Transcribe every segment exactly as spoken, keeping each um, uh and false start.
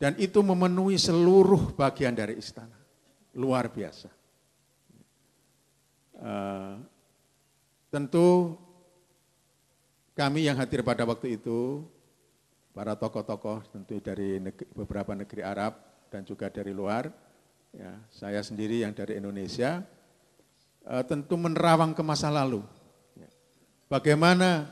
Dan itu memenuhi seluruh bagian dari istana. Luar biasa. Uh, tentu kami yang hadir pada waktu itu, para tokoh-tokoh tentu dari negeri, beberapa negeri Arab dan juga dari luar, ya, saya sendiri yang dari Indonesia, uh, tentu menerawang ke masa lalu. Bagaimana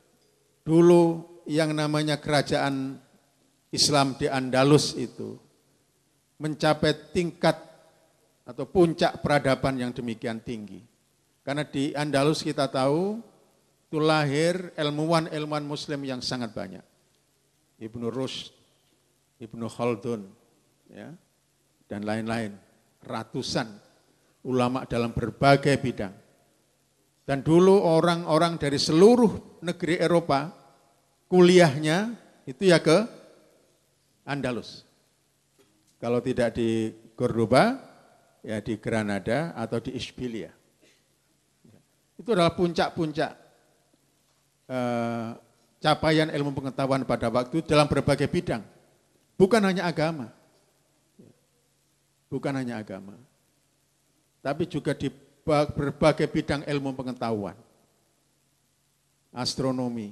dulu yang namanya kerajaan Islam di Andalus itu mencapai tingkat atau puncak peradaban yang demikian tinggi. Karena di Andalus kita tahu itu lahir ilmuwan-ilmuwan muslim yang sangat banyak. Ibnu Rushd, Ibnu Khaldun, ya, dan lain-lain. Ratusan ulama dalam berbagai bidang. Dan dulu orang-orang dari seluruh negeri Eropa kuliahnya itu ya ke Andalus. Kalau tidak di Cordoba, ya di Granada atau di Isbilia. Itu adalah puncak-puncak eh, capaian ilmu pengetahuan pada waktu dalam berbagai bidang. Bukan hanya agama. Bukan hanya agama. Tapi juga di berbagai bidang ilmu pengetahuan. Astronomi,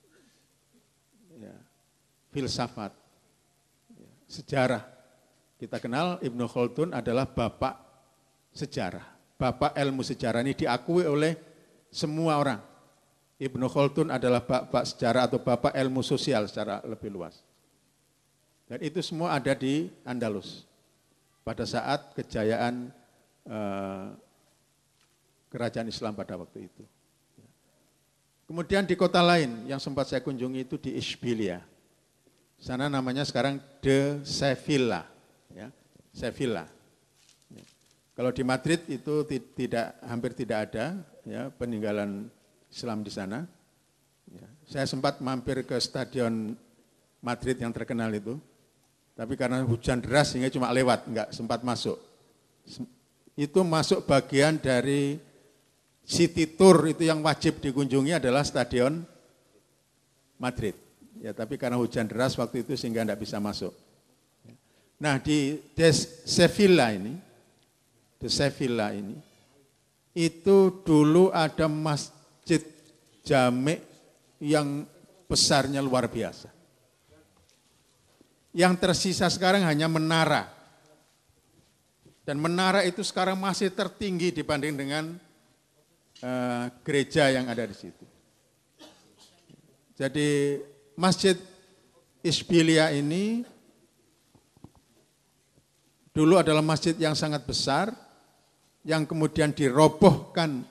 ya, filsafat, ya, sejarah. Kita kenal Ibnu Khaldun adalah bapak sejarah. Bapak ilmu sejarah ini diakui oleh semua orang. Ibnu Khaldun adalah bapak sejarah atau bapak ilmu sosial secara lebih luas. Dan itu semua ada di Andalus pada saat kejayaan eh, kerajaan Islam pada waktu itu. Kemudian di kota lain yang sempat saya kunjungi itu di Isbilia. Sana namanya sekarang De Sevilla. Ya, Sevilla. Ya. Kalau di Madrid itu tidak hampir tidak ada ya, peninggalan Islam di sana. Ya. Saya sempat mampir ke stadion Madrid yang terkenal itu, tapi karena hujan deras sehingga cuma lewat, enggak sempat masuk. Itu masuk bagian dari city tour itu yang wajib dikunjungi adalah stadion Madrid. Ya, tapi karena hujan deras waktu itu sehingga enggak bisa masuk. Nah di Des Sevilla ini, di Sevilla ini, itu dulu ada masjid jami yang besarnya luar biasa. Yang tersisa sekarang hanya menara. Dan menara itu sekarang masih tertinggi dibanding dengan uh, gereja yang ada di situ. Jadi Masjid Isbilia ini dulu adalah masjid yang sangat besar, yang kemudian dirobohkan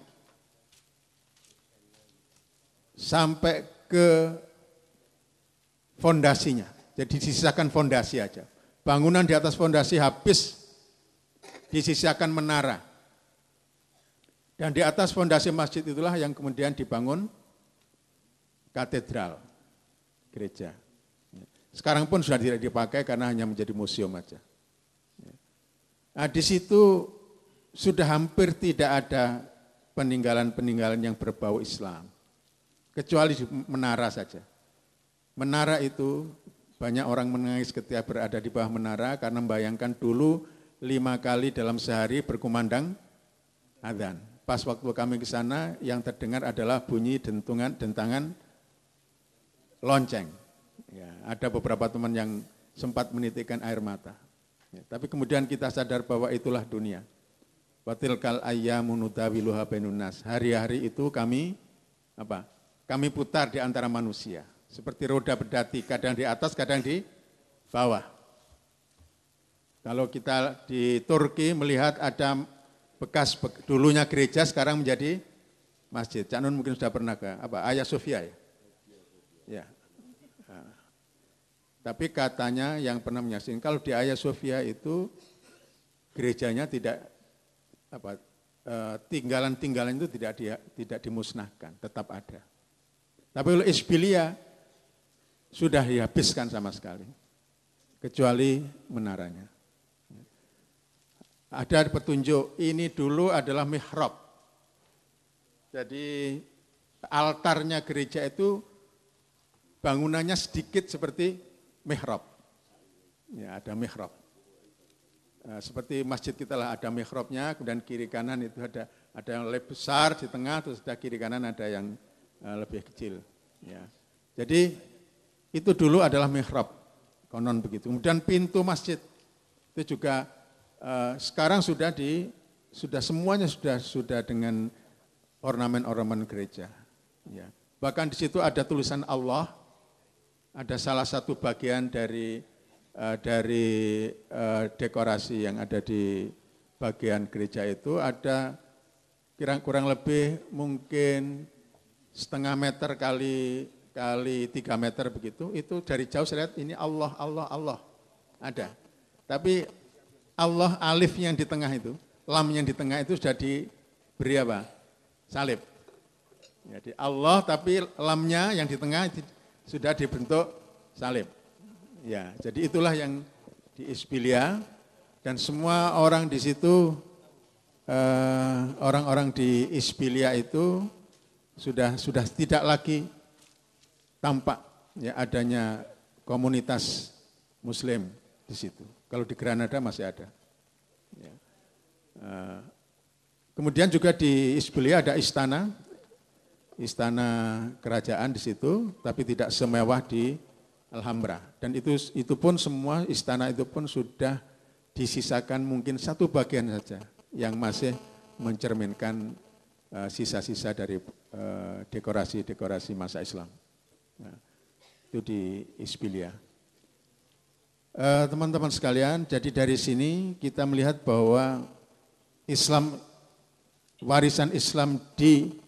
sampai ke fondasinya. Jadi disisakan fondasi aja. Bangunan di atas fondasi habis, disisakan menara. Dan di atas fondasi masjid itulah yang kemudian dibangun katedral, gereja. Sekarang pun sudah tidak dipakai karena hanya menjadi museum aja. Nah, di situ sudah hampir tidak ada peninggalan-peninggalan yang berbau Islam, kecuali di menara saja. Menara itu banyak orang menangis ketika berada di bawah menara karena membayangkan dulu lima kali dalam sehari berkumandang adzan. Pas waktu kami ke sana yang terdengar adalah bunyi dentungan dentangan lonceng. Ya, ada beberapa teman yang sempat menitikkan air mata. Ya, tapi kemudian kita sadar bahwa itulah dunia. Watilkal ayyamu nudawiluha bainan nas. Hari-hari itu kami apa? Kami putar di antara manusia. Seperti roda berdati, kadang di atas, kadang di bawah. Kalau kita di Turki melihat ada bekas dulunya gereja sekarang menjadi masjid. Cak Nun mungkin sudah pernah ke apa? Hagia Sophia ya. Ya. Tapi katanya yang pernah menyaksikan kalau di Hagia Sophia itu gerejanya tidak apa tinggalan-tinggalan itu tidak dia, tidak dimusnahkan, tetap ada. Tapi kalau Isbilia sudah dihabiskan sama sekali, kecuali menaranya. Ada petunjuk, ini dulu adalah mihrab. Jadi altarnya gereja itu bangunannya sedikit seperti mihrab. Ya, ada mihrab. Nah, seperti masjid kita lah, ada mihrabnya, kemudian kiri kanan itu ada ada yang lebih besar di tengah, terus ada kiri kanan ada yang uh, lebih kecil. Ya. Jadi itu dulu adalah mihrab, konon begitu. Kemudian pintu masjid itu juga uh, sekarang sudah di sudah semuanya sudah sudah dengan ornamen-ornamen gereja. Ya. Bahkan di situ ada tulisan Allah, ada salah satu bagian dari uh, dari uh, dekorasi yang ada di bagian gereja itu ada kira kurang lebih mungkin setengah meter kali kali tiga meter begitu. Itu dari jauh saya lihat ini Allah, Allah, Allah ada. Tapi Allah alif yang di tengah itu, lam yang di tengah itu sudah diberi apa? Salib. Jadi Allah tapi lamnya yang di tengah sudah dibentuk salib. Ya, jadi itulah yang di Isbilia dan semua orang di situ eh, orang-orang di Isbilia itu sudah sudah tidak lagi tampak ya adanya komunitas Muslim di situ. Kalau di Granada masih ada. Ya. Eh, kemudian juga di Isbilia ada istana. Istana kerajaan di situ, tapi tidak semewah di Alhambra. Dan itu itu pun semua istana itu pun sudah disisakan mungkin satu bagian saja yang masih mencerminkan uh, sisa-sisa dari uh, dekorasi-dekorasi masa Islam. Nah, itu di Isbilia. Uh, teman-teman sekalian, jadi dari sini kita melihat bahwa Islam, warisan Islam di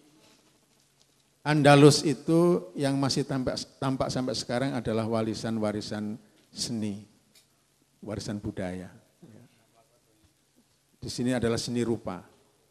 Andalus itu yang masih tampak, tampak sampai sekarang adalah warisan-warisan seni, warisan budaya. Di sini adalah seni rupa,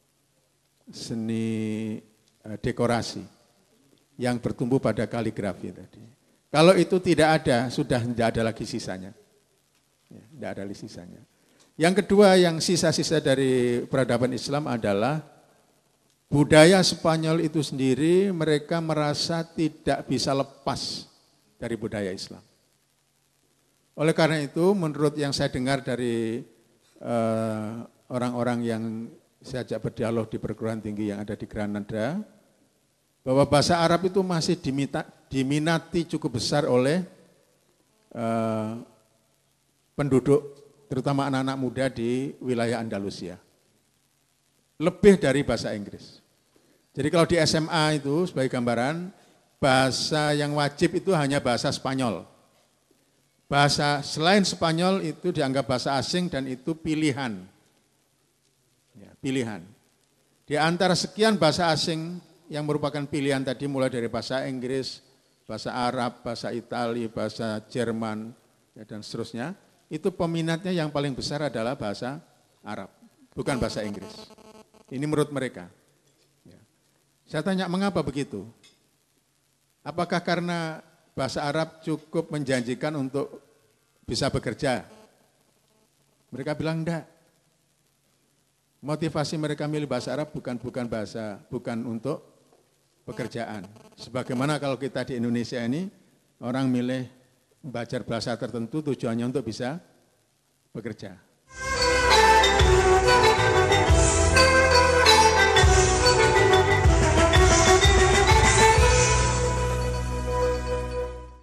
seni dekorasi yang bertumbuh pada kaligrafi tadi. Kalau itu tidak ada, sudah tidak ada lagi sisanya. Ya, tidak ada lagi sisanya. Yang kedua yang sisa-sisa dari peradaban Islam adalah budaya Spanyol itu sendiri mereka merasa tidak bisa lepas dari budaya Islam. Oleh karena itu menurut yang saya dengar dari uh, orang-orang yang saya ajak berdialog di perguruan tinggi yang ada di Granada, bahwa bahasa Arab itu masih dimita, diminati cukup besar oleh uh, penduduk, terutama anak-anak muda di wilayah Andalusia. Lebih dari bahasa Inggris. Jadi kalau di S M A itu sebagai gambaran, bahasa yang wajib itu hanya bahasa Spanyol. Bahasa selain Spanyol itu dianggap bahasa asing dan itu pilihan. Ya, pilihan. Di antara sekian bahasa asing yang merupakan pilihan tadi mulai dari bahasa Inggris, bahasa Arab, bahasa Itali, bahasa Jerman, ya, dan seterusnya, itu peminatnya yang paling besar adalah bahasa Arab, bukan bahasa Inggris. Ini menurut mereka. Ya. Saya tanya mengapa begitu? Apakah karena bahasa Arab cukup menjanjikan untuk bisa bekerja? Mereka bilang enggak. Motivasi mereka milih bahasa Arab bukan bukan bahasa bukan untuk pekerjaan. Sebagaimana kalau kita di Indonesia ini orang milih belajar bahasa tertentu tujuannya untuk bisa bekerja.